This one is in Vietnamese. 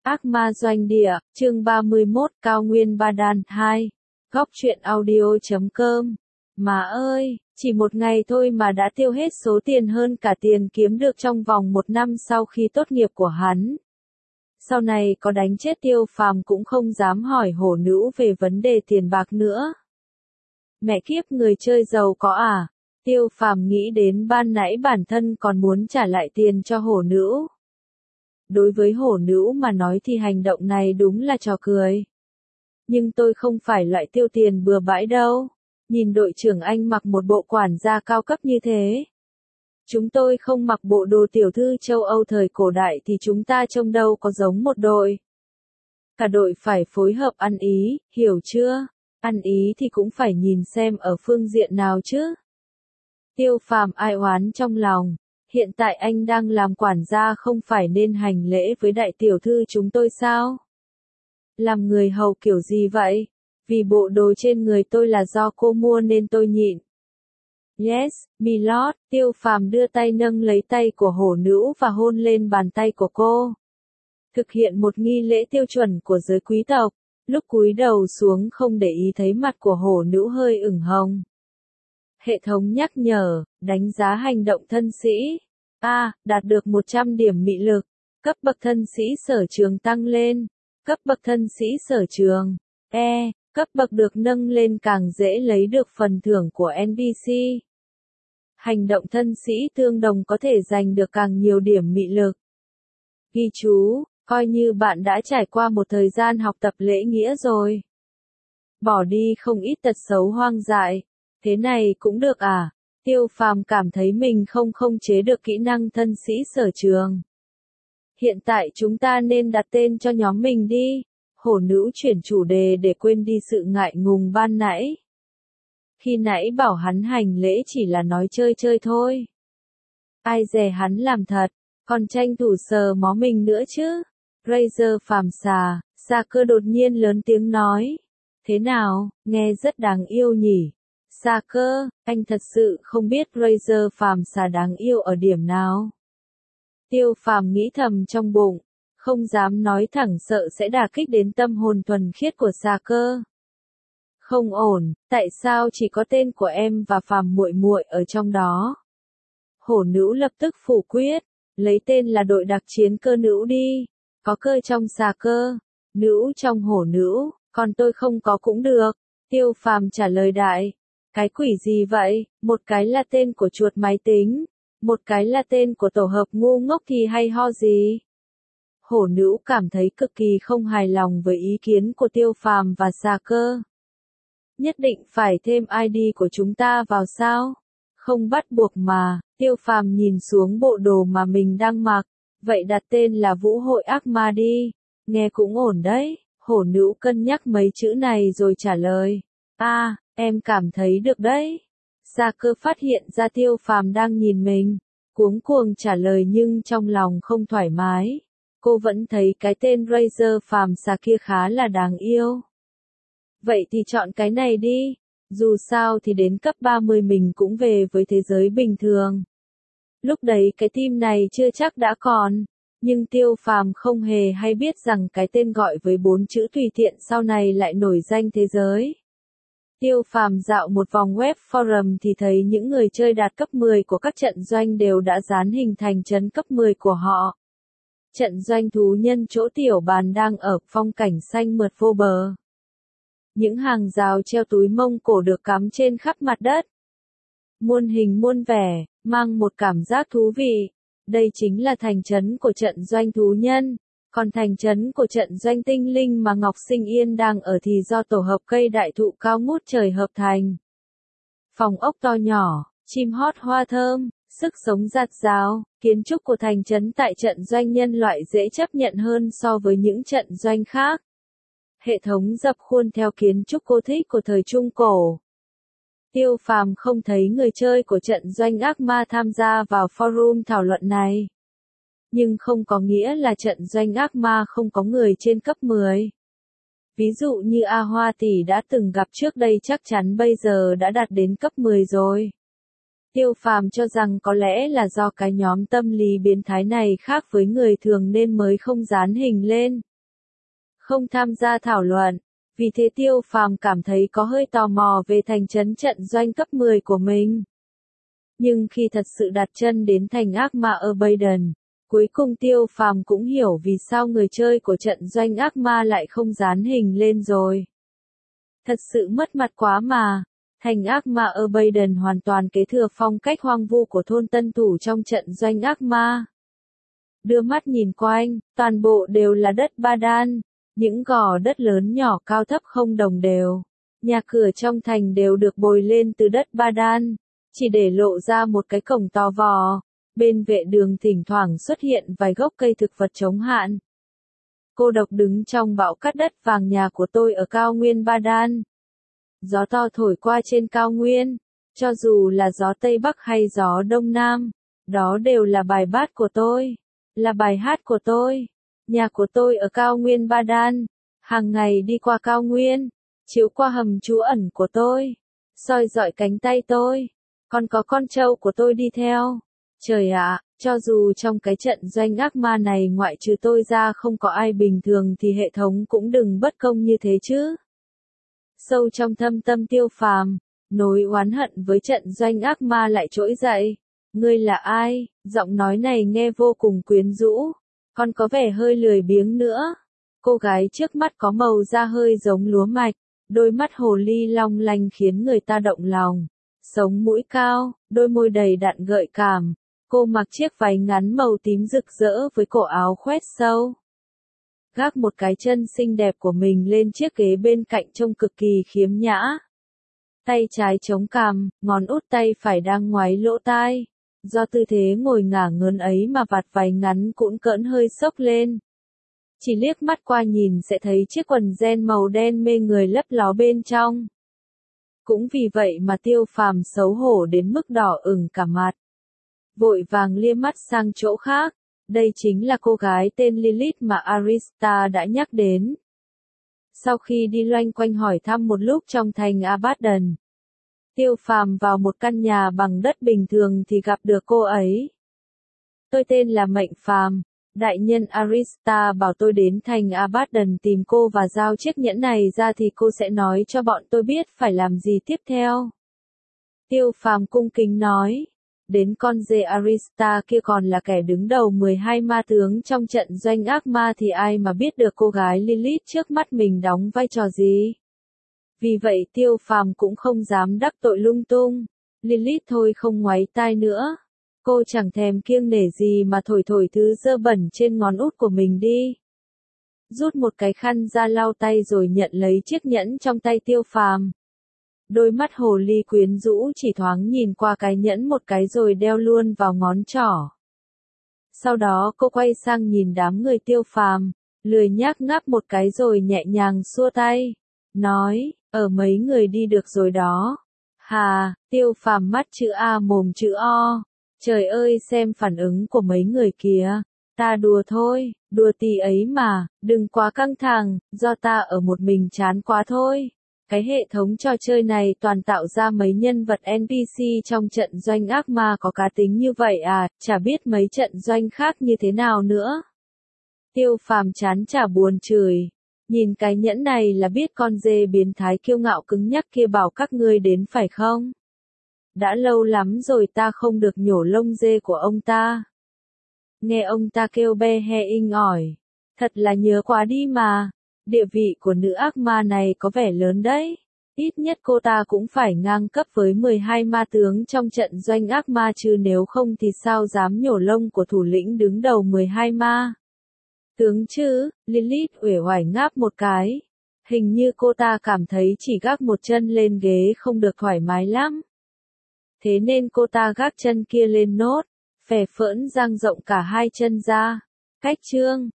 Ác ma doanh địa, chương 31, Cao Nguyên Ba Đan 2. Góc truyện audio.com. Má ơi, chỉ một ngày thôi mà đã tiêu hết số tiền hơn cả tiền kiếm được trong vòng một năm sau khi tốt nghiệp của hắn. Sau này có đánh chết Tiêu Phàm cũng không dám hỏi hổ nữ về vấn đề tiền bạc nữa. Mẹ kiếp, người chơi giàu có à? Tiêu Phàm nghĩ đến ban nãy bản thân còn muốn trả lại tiền cho hổ nữ. Đối với hổ nữ mà nói thì hành động này đúng là trò cười. Nhưng tôi không phải loại tiêu tiền bừa bãi đâu. Nhìn đội trưởng anh mặc một bộ quản gia cao cấp như thế. Chúng tôi không mặc bộ đồ tiểu thư châu Âu thời cổ đại thì chúng ta trông đâu có giống một đội. Cả đội phải phối hợp ăn ý, hiểu chưa? Ăn ý thì cũng phải nhìn xem ở phương diện nào chứ. Tiêu Phàm ai oán trong lòng. Hiện tại anh đang làm quản gia không phải nên hành lễ với đại tiểu thư chúng tôi sao? Làm người hầu kiểu gì vậy? Vì bộ đồ trên người tôi là do cô mua nên tôi nhịn. Yes, milord. Tiêu Phàm đưa tay nâng lấy tay của hổ nữ và hôn lên bàn tay của cô. Thực hiện một nghi lễ tiêu chuẩn của giới quý tộc. Lúc cúi đầu xuống không để ý thấy mặt của hổ nữ hơi ửng hồng. Hệ thống nhắc nhở, đánh giá hành động thân sĩ. A. Đạt được 100 điểm mị lực. Cấp bậc thân sĩ sở trường tăng lên. Cấp bậc thân sĩ sở trường. E. Cấp bậc được nâng lên càng dễ lấy được phần thưởng của NPC. Hành động thân sĩ tương đồng có thể giành được càng nhiều điểm mị lực. Ghi chú, coi như bạn đã trải qua một thời gian học tập lễ nghĩa rồi. Bỏ đi không ít tật xấu hoang dại. Thế này cũng được à? Tiêu Phàm cảm thấy mình không chế được kỹ năng thân sĩ sở trường. Hiện tại chúng ta nên đặt tên cho nhóm mình đi. Hổ nữ chuyển chủ đề để quên đi sự ngại ngùng ban nãy. Khi nãy bảo hắn hành lễ chỉ là nói chơi chơi thôi. Ai dè hắn làm thật, còn tranh thủ sờ mó mình nữa chứ. Razor phàm xà, Sa Cơ đột nhiên lớn tiếng nói. Thế nào, nghe rất đáng yêu nhỉ? Sa Cơ, anh thật sự không biết Razor phàm xà đáng yêu ở điểm nào. Tiêu Phàm nghĩ thầm trong bụng, không dám nói thẳng sợ sẽ đả kích đến tâm hồn thuần khiết của Sa Cơ. Không ổn, tại sao chỉ có tên của em và Phàm muội muội ở trong đó? Hổ nữ lập tức phủ quyết, lấy tên là đội đặc chiến cơ nữ đi. Có cơ trong Sa Cơ, nữ trong hổ nữ, còn tôi không có cũng được. Tiêu Phàm trả lời đại. Cái quỷ gì vậy? Một cái là tên của chuột máy tính, một cái là tên của tổ hợp ngu ngốc thì hay ho gì? Hổ nữ cảm thấy cực kỳ không hài lòng với ý kiến của Tiêu Phàm và Sa Cơ. Nhất định phải thêm ID của chúng ta vào sao? Không bắt buộc mà. Tiêu Phàm nhìn xuống bộ đồ mà mình đang mặc. Vậy đặt tên là Vũ hội ác ma đi. Nghe cũng ổn đấy. Hổ nữ cân nhắc mấy chữ này rồi trả lời. Em cảm thấy được đấy. Sa Cơ phát hiện ra Tiêu Phàm đang nhìn mình. Cuống cuồng trả lời nhưng trong lòng không thoải mái. Cô vẫn thấy cái tên Razor phàm xà kia khá là đáng yêu. Vậy thì chọn cái này đi. Dù sao thì đến cấp 30 mình cũng về với thế giới bình thường. Lúc đấy cái team này chưa chắc đã còn. Nhưng Tiêu Phàm không hề hay biết rằng cái tên gọi với 4 chữ tùy tiện sau này lại nổi danh thế giới. Tiêu Phàm dạo một vòng web forum thì thấy những người chơi đạt cấp 10 của các trận doanh đều đã dán hình thành trấn cấp 10 của họ. Trận doanh thú nhân chỗ tiểu bàn đang ở phong cảnh xanh mượt vô bờ. Những hàng rào treo túi mông cổ được cắm trên khắp mặt đất. Muôn hình muôn vẻ, mang một cảm giác thú vị. Đây chính là thành trấn của trận doanh thú nhân. Còn thành trấn của trận doanh tinh linh mà Ngọc Sinh Yên đang ở thì do tổ hợp cây đại thụ cao ngút trời hợp thành. Phòng ốc to nhỏ, chim hót hoa thơm, sức sống rạt rào, kiến trúc của thành trấn tại trận doanh nhân loại dễ chấp nhận hơn so với những trận doanh khác. Hệ thống dập khuôn theo kiến trúc Gothic của thời Trung Cổ. Tiêu Phàm không thấy người chơi của trận doanh ác ma tham gia vào forum thảo luận này. Nhưng không có nghĩa là trận doanh ác ma không có người trên cấp 10. Ví dụ như A Hoa tỷ đã từng gặp trước đây chắc chắn bây giờ đã đạt đến cấp 10 rồi. Tiêu Phàm cho rằng có lẽ là do cái nhóm tâm lý biến thái này khác với người thường nên mới không dán hình lên. không tham gia thảo luận. Vì thế Tiêu Phàm cảm thấy có hơi tò mò về thành trấn trận doanh cấp 10 của mình. Nhưng khi thật sự đặt chân đến thành ác ma ở Baden, cuối cùng Tiêu Phàm cũng hiểu vì sao người chơi của trận doanh ác ma lại không dán hình lên rồi. Thật sự mất mặt quá mà. Thành ác ma ở Baden hoàn toàn kế thừa phong cách hoang vu của thôn tân thủ trong trận doanh ác ma. Đưa mắt nhìn quanh, toàn bộ đều là đất ba đan, những gò đất lớn nhỏ cao thấp không đồng đều. Nhà cửa trong thành đều được bồi lên từ đất ba đan, chỉ để lộ ra một cái cổng to vò. Bên vệ đường thỉnh thoảng xuất hiện vài gốc cây thực vật chống hạn. Cô độc đứng trong bão cát đất vàng nhà của tôi ở cao nguyên Ba Đan. Gió to thổi qua trên cao nguyên, cho dù là gió Tây Bắc hay gió Đông Nam, đó đều là bài bát của tôi, là bài hát của tôi. Nhà của tôi ở cao nguyên Ba Đan, hàng ngày đi qua cao nguyên, chiếu qua hầm trú ẩn của tôi, soi dọi cánh tay tôi, còn có con trâu của tôi đi theo. Trời ạ, cho dù trong cái trận doanh ác ma này ngoại trừ tôi ra không có ai bình thường thì hệ thống cũng đừng bất công như thế chứ. Sâu trong thâm tâm Tiêu Phàm, nỗi oán hận với trận doanh ác ma lại trỗi dậy. Ngươi là ai? Giọng nói này nghe vô cùng quyến rũ, còn có vẻ hơi lười biếng nữa. Cô gái trước mắt có màu da hơi giống lúa mạch, đôi mắt hồ ly long lanh khiến người ta động lòng. Sống mũi cao, đôi môi đầy đặn gợi cảm. Cô mặc chiếc váy ngắn màu tím rực rỡ với cổ áo khoét sâu. Gác một cái chân xinh đẹp của mình lên chiếc ghế bên cạnh trông cực kỳ khiếm nhã. Tay trái chống cằm, ngón út tay phải đang ngoáy lỗ tai. Do tư thế ngồi ngả ngớn ấy mà vạt váy ngắn cũng cỡn hơi xốc lên. Chỉ liếc mắt qua nhìn sẽ thấy chiếc quần jean màu đen mê người lấp ló bên trong. Cũng vì vậy mà Tiêu Phàm xấu hổ đến mức đỏ ửng cả mặt. Vội vàng lia mắt sang chỗ khác, đây chính là cô gái tên Lilith mà Arista đã nhắc đến. Sau khi đi loanh quanh hỏi thăm một lúc trong thành Abaddon, Tiêu Phàm vào một căn nhà bằng đất bình thường thì gặp được cô ấy. Tôi tên là Mệnh Phàm, đại nhân Arista bảo tôi đến thành Abaddon tìm cô và giao chiếc nhẫn này ra thì cô sẽ nói cho bọn tôi biết phải làm gì tiếp theo. Tiêu Phàm cung kính nói. Đến con dê Arista kia còn là kẻ đứng đầu 12 ma tướng trong trận doanh ác ma thì ai mà biết được cô gái Lilith trước mắt mình đóng vai trò gì. Vì vậy Tiêu Phàm cũng không dám đắc tội lung tung. Lilith thôi không ngoáy tai nữa. Cô chẳng thèm kiêng nể gì mà thổi thổi thứ dơ bẩn trên ngón út của mình đi. Rút một cái khăn ra lau tay rồi nhận lấy chiếc nhẫn trong tay Tiêu Phàm. Đôi mắt hồ ly quyến rũ chỉ thoáng nhìn qua cái nhẫn một cái rồi đeo luôn vào ngón trỏ. Sau đó cô quay sang nhìn đám người Tiêu Phàm, lười nhác ngáp một cái rồi nhẹ nhàng xua tay. Nói, ở mấy người đi được rồi đó. Hà, Tiêu Phàm mắt chữ A mồm chữ O. Trời ơi xem phản ứng của mấy người kìa. Ta đùa thôi, đùa tí ấy mà, đừng quá căng thẳng, do ta ở một mình chán quá thôi. Cái hệ thống trò chơi này toàn tạo ra mấy nhân vật NPC trong trận doanh ác ma có cá tính như vậy à, chả biết mấy trận doanh khác như thế nào nữa. Tiêu Phàm chán chả buồn chửi. Nhìn cái nhẫn này là biết con dê biến thái kiêu ngạo cứng nhắc kia bảo các ngươi đến phải không? Đã lâu lắm rồi ta không được nhổ lông dê của ông ta. Nghe ông ta kêu be he inh ỏi. Thật là nhớ quá đi mà. Địa vị của nữ ác ma này có vẻ lớn đấy. Ít nhất cô ta cũng phải ngang cấp với 12 ma tướng trong trận doanh ác ma chứ nếu không thì sao dám nhổ lông của thủ lĩnh đứng đầu 12 ma. Tướng chứ, Lilith uể oải ngáp một cái. Hình như cô ta cảm thấy chỉ gác một chân lên ghế không được thoải mái lắm. Thế nên cô ta gác chân kia lên nốt, phè phỡn dang rộng cả hai chân ra. Cách chương